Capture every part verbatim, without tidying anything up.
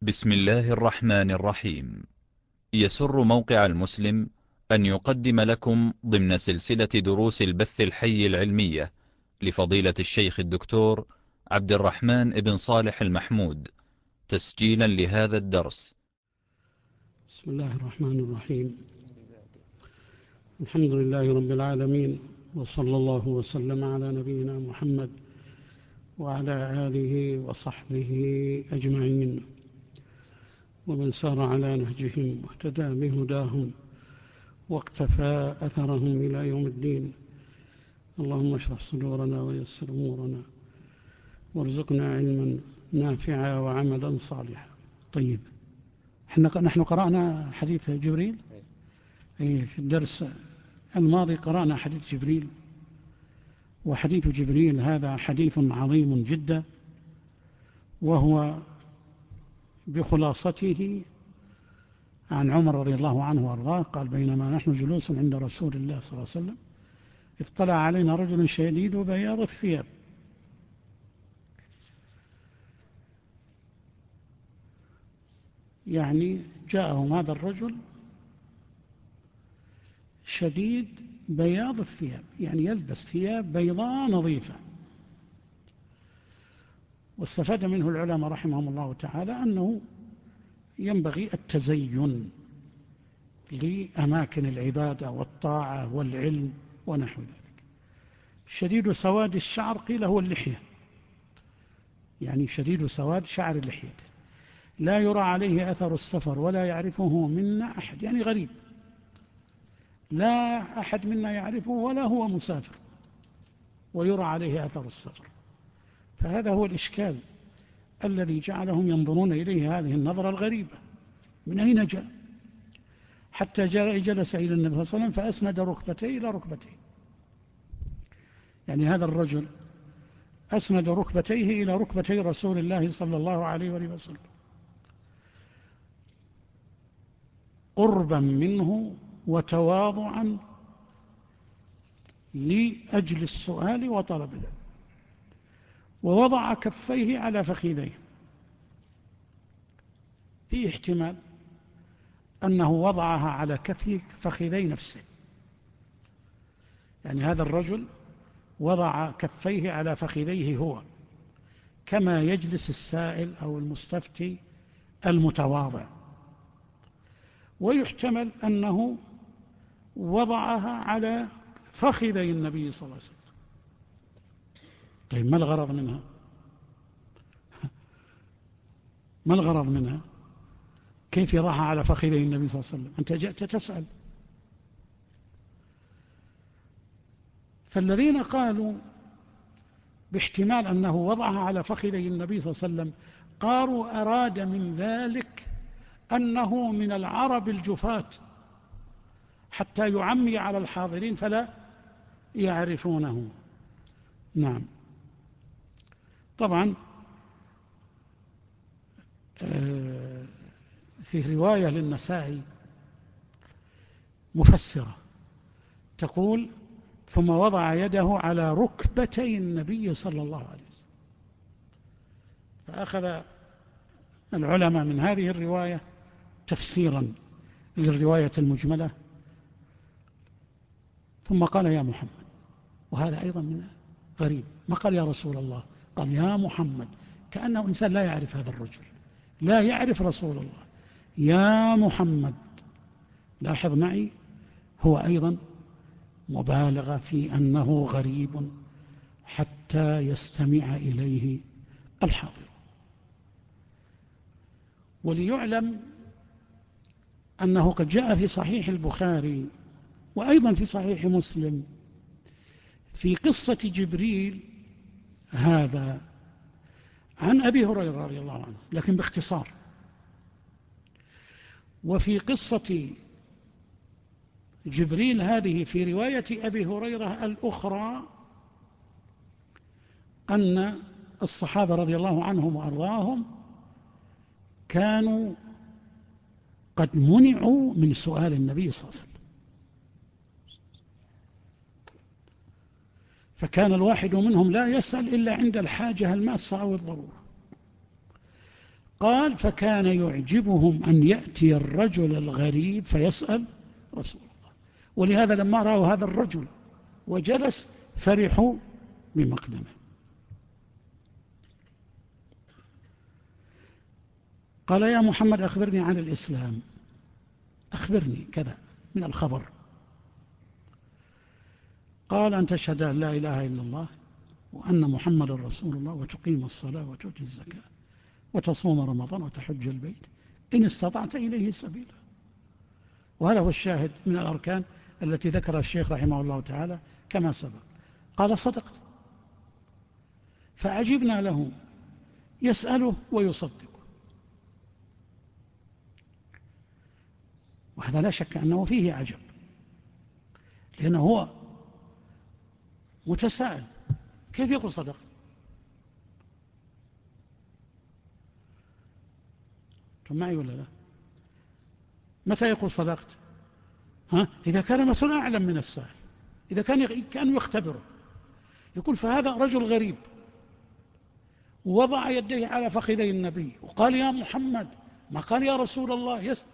بسم الله الرحمن الرحيم. يسر موقع المسلم أن يقدم لكم ضمن سلسلة دروس البث الحي العلمية لفضيلة الشيخ الدكتور عبد الرحمن بن صالح المحمود تسجيلا لهذا الدرس. بسم الله الرحمن الرحيم. الحمد لله رب العالمين، وصلى الله وسلم على نبينا محمد وعلى آله وصحبه أجمعين، ومن سار على نهجهم واهتدى بهداهم واقتفى أثرهم إلى يوم الدين. اللهم اشرح صدورنا ويسر أمورنا وارزقنا علما نافعا وعملا صالحا. طيب، نحن قرأنا حديث جبريل في الدرس الماضي، قرأنا حديث جبريل، وحديث جبريل هذا حديث عظيم جدا، وهو بخلاصته عن عمر رضي الله عنه وارضاه قال: بينما نحن جلوس عند رسول الله صلى الله عليه وسلم اطلع علينا رجل شديد بياض الثياب، يعني جاءهم هذا الرجل شديد بياض الثياب، يعني يلبس ثياب بيضاء نظيفة. واستفاد منه العلماء رحمهم الله تعالى أنه ينبغي التزين لأماكن العبادة والطاعة والعلم ونحو ذلك. شديد سواد الشعر قيل هو اللحية، يعني شديد سواد شعر اللحية، لا يرى عليه أثر السفر ولا يعرفه منا أحد، يعني غريب، لا أحد منا يعرفه ولا هو مسافر ويرى عليه أثر السفر. فهذا هو الإشكال الذي جعلهم ينظرون إليه هذه النظرة الغريبة، من أين جاء؟ حتى جلس إلى النبي صلى الله عليه وسلم فأسند ركبتيه إلى ركبتيه، يعني هذا الرجل أسند ركبتيه إلى ركبتي رسول الله صلى الله عليه وسلم قربا منه وتواضعا لأجل السؤال وطلب العلم، ووضع كفيه على فخذيه. في احتمال أنه وضعها على كف فخذي نفسه، يعني هذا الرجل وضع كفيه على فخذيه هو، كما يجلس السائل أو المستفتي المتواضع. ويحتمل أنه وضعها على فخذي النبي صلى الله عليه وسلم. طيب، ما الغرض منها؟ ما الغرض منها؟ كيف يضعها على فخذي النبي صلى الله عليه وسلم؟ أنت جئت تسأل. فالذين قالوا باحتمال أنه وضعها على فخذي النبي صلى الله عليه وسلم قالوا أراد من ذلك أنه من العرب الجفاة، حتى يعمي على الحاضرين فلا يعرفونه. نعم، طبعا في رواية للنسائي مفسرة تقول: ثم وضع يده على ركبتي النبي صلى الله عليه وسلم. فأخذ العلماء من هذه الرواية تفسيرا للرواية المجملة، ثم قال: يا محمد. وهذا أيضا من غريب، ما قال يا رسول الله، قال يا محمد، كأنه إنسان لا يعرف هذا الرجل، لا يعرف رسول الله. يا محمد، لاحظ معي، هو أيضا مبالغة في أنه غريب حتى يستمع إليه الحاضر. وليعلم أنه قد جاء في صحيح البخاري وأيضا في صحيح مسلم في قصة جبريل هذا عن أبي هريرة رضي الله عنه، لكن باختصار. وفي قصة جبريل هذه في رواية أبي هريرة الأخرى أن الصحابة رضي الله عنهم وأرضاهم كانوا قد منعوا من سؤال النبي صلى الله عليه وسلم، فكان الواحد منهم لا يسأل إلا عند الحاجة الماسة أو الضرورة. قال فكان يعجبهم أن يأتي الرجل الغريب فيسأل رسول الله، ولهذا لما رأوا هذا الرجل وجلس فرحوا بمقدمه. قال يا محمد أخبرني عن الإسلام، أخبرني كذا من الخبر. قال أن تشهد أن لا إله إلا الله وأن محمد رسول الله وتقيم الصلاة وتؤتي الزكاة وتصوم رمضان وتحج البيت إن استطعت إليه سبيلا. وهذا هو الشاهد من الأركان التي ذكر الشيخ رحمه الله تعالى كما سبق. قال صدقت، فعجبنا له يسأله ويصدقه، وهذا لا شك أنه فيه عجب، لأنه هو متساءل كيف يقول صدقت؟ أنتم معي ولا لا؟ متى يقول صدقت؟ ها؟ إذا كان المسؤول أعلم من السائل، إذا كان كانوا يختبره، يقول فهذا رجل غريب ووضع يديه على فخذي النبي وقال يا محمد، ما قال يا رسول الله، يسأل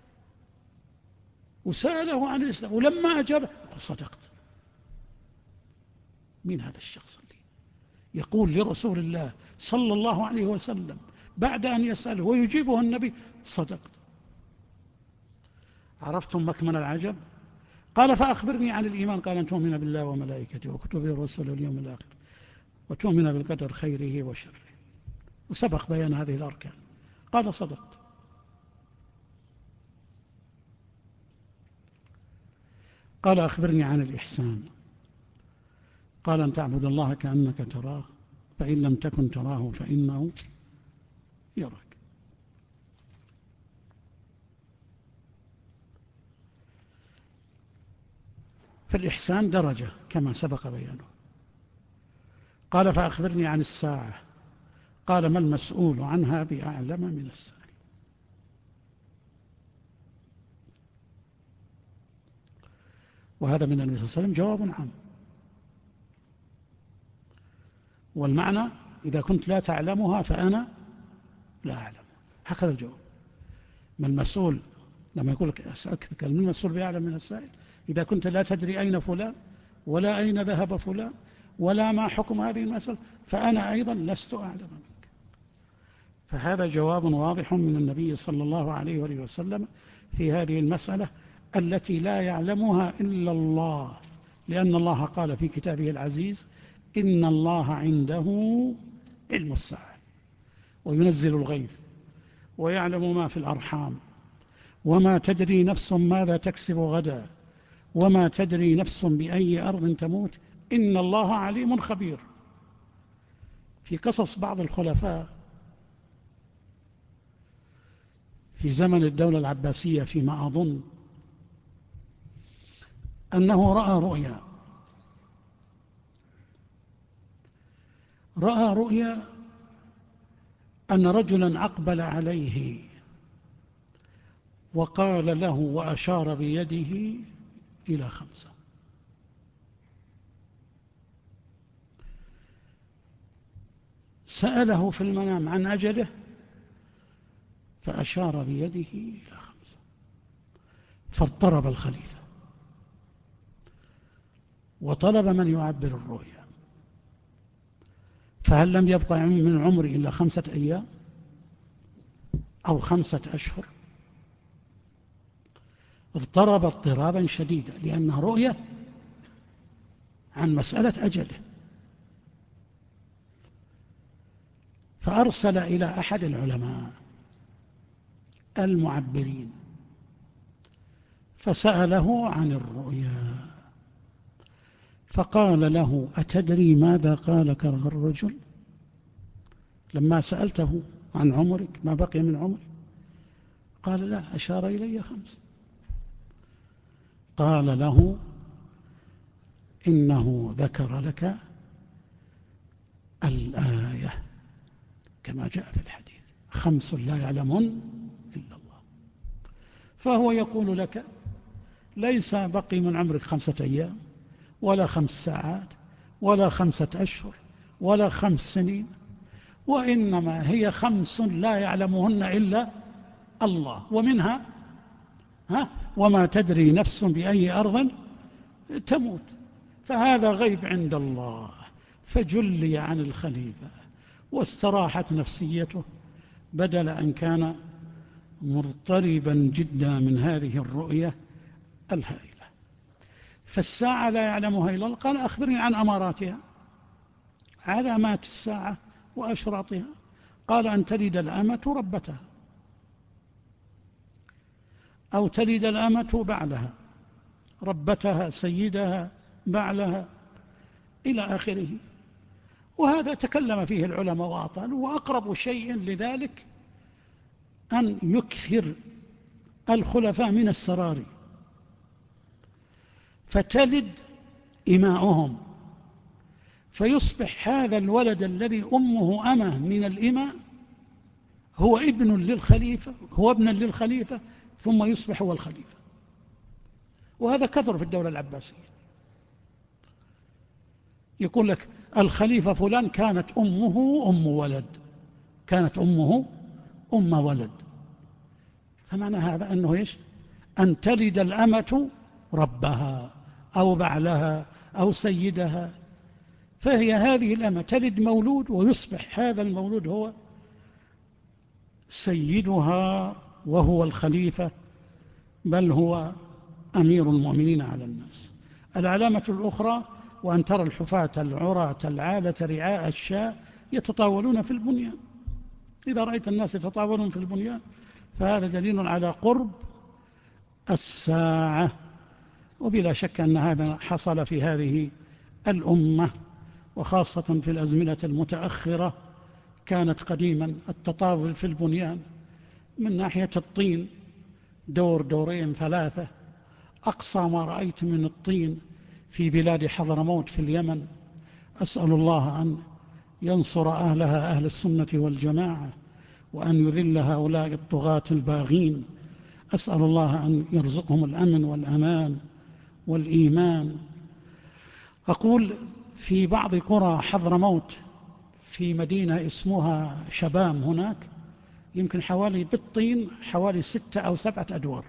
وسأله عن الإسلام، ولما أجاب قال صدقت. مين هذا الشخص اللي يقول لرسول الله صلى الله عليه وسلم بعد أن يسأله ويجيبه النبي صدقت؟ عرفتم مكمن العجب؟ قال فأخبرني عن الإيمان. قال أن تؤمن بالله وملائكته وكتبه ورسله واليوم الآخر وتؤمن بالقدر خيره وشره، وسبق بيان هذه الأركان. قال صدقت. قال أخبرني عن الإحسان. قال أن تعبد الله كأنك تراه فإن لم تكن تراه فإنه يراك. فالإحسان درجة كما سبق بيانه. قال فأخبرني عن الساعة. قال ما المسؤول عنها بأعلم من السائل. وهذا من النبي صلى الله عليه وسلم جواب عام، والمعنى إذا كنت لا تعلمها فأنا لا أعلم، هكذا الجواب. ما المسؤول لما يقول لك أسألك من المسؤول بأعلم من السائل، إذا كنت لا تدري أين فلان ولا أين ذهب فلان ولا ما حكم هذه المسألة فأنا أيضا لست أعلم منك. فهذا جواب واضح من النبي صلى الله عليه وآله وسلم في هذه المسألة التي لا يعلمها إلا الله، لأن الله قال في كتابه العزيز إن الله عنده علم الساعة وينزل الغيث ويعلم ما في الأرحام وما تدري نفس ماذا تكسب غدا وما تدري نفس بأي أرض تموت إن الله عليم خبير. في قصص بعض الخلفاء في زمن الدولة العباسية فيما أظن أنه رأى رؤيا رأى رؤيا أن رجلا أقبل عليه وقال له وأشار بيده إلى خمسة. سأله في المنام عن أجله فأشار بيده إلى خمسة، فاضطرب الخليفة وطلب من يعبر الرؤيا، فهل لم يبقى من عمري إلا خمسة أيام أو خمسة أشهر؟ اضطرب اضطرابا شديدا لأنها رؤية عن مسألة أجله. فأرسل إلى أحد العلماء المعبرين فسأله عن الرؤيا، فقال له أتدري ماذا قالك الرجل لما سألته عن عمرك ما بقي من عمرك؟ قال لا، أشار إلي خمس. قال له إنه ذكر لك الآية كما جاء في الحديث خمس لا يعلمون إلا الله. فهو يقول لك ليس بقي من عمرك خمسة أيام ولا خمس ساعات ولا خمسة أشهر ولا خمس سنين، وإنما هي خمس لا يعلمهن إلا الله، ومنها ها وما تدري نفس بأي أرض تموت، فهذا غيب عند الله. فجلي عن الخليفة واستراحت نفسيته، بدل أن كان مضطربا جدا من هذه الرؤية الهائلة. فالساعة لا يعلمها إلا الله. قال أخبرني عن أماراتها، علامات الساعة وأشراطها. قال أن تلد الأمة ربتها، أو تلد الأمة بعلها، ربتها سيدها بعلها إلى آخره. وهذا تكلم فيه العلماء وأطالوا، وأقرب شيء لذلك أن يكثر الخلفاء من السراري، فتلد إماؤهم، فيصبح هذا الولد الذي أمه أمه من الإماء هو ابن للخليفة، هو ابن للخليفة، ثم يصبح هو الخليفة. وهذا كثر في الدولة العباسية. يقول لك الخليفة فلان كانت أمه أم ولد، كانت أمه أم ولد. فمعنى هذا أنه إيش؟ أن تلد الأمة ربها أو بعلها أو سيدها. فهي هذه الأمة تلد مولود، ويصبح هذا المولود هو سيدها وهو الخليفة، بل هو أمير المؤمنين على الناس. العلامة الأخرى وأن ترى الحفاة العراة العالة رعاء الشاء يتطاولون في البنيان. إذا رأيت الناس يتطاولون في البنيان فهذا دليل على قرب الساعة. وبلا شك أن هذا حصل في هذه الأمة، وخاصة في الأزمنة المتأخرة. كانت قديما التطاول في البنيان من ناحية الطين دور دورين ثلاثة، أقصى ما رأيت من الطين في بلاد حضرموت في اليمن. أسأل الله أن ينصر أهلها أهل السنة والجماعة، وأن يذل هؤلاء الطغاة الباغين. أسأل الله أن يرزقهم الأمن والأمان والإيمان. أقول في بعض قرى حضرموت في مدينة اسمها شبام، هناك يمكن حوالي بالطين حوالي ستة أو سبعة أدوار،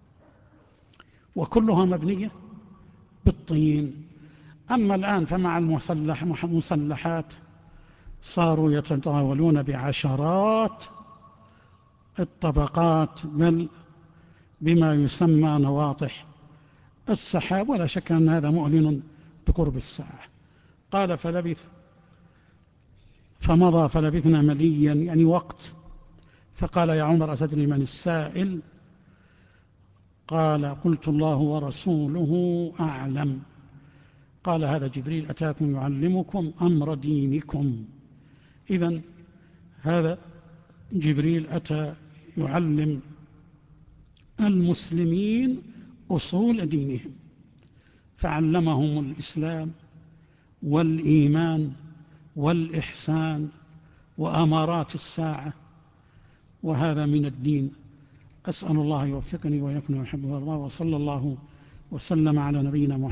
وكلها مبنية بالطين. أما الآن فمع المسلحات صاروا يتطاولون بعشرات الطبقات، بل بما يسمى نواطح السحاب. ولا شك أن هذا مؤلن بقرب الساعة. قال فلبث فمضى فلبثنا مليا، يعني وقت. فقال يا عمر أتدري من السائل؟ قال قلت الله ورسوله أعلم. قال هذا جبريل أتاكم يعلمكم أمر دينكم. إذن هذا جبريل أتى يعلم المسلمين أصول دينهم، فعلمهم الإسلام والإيمان والإحسان وأمارات الساعة، وهذا من الدين. أسأل الله يوفقني ويكون يحبه الله، وصلى الله وسلم على نبينا محمد.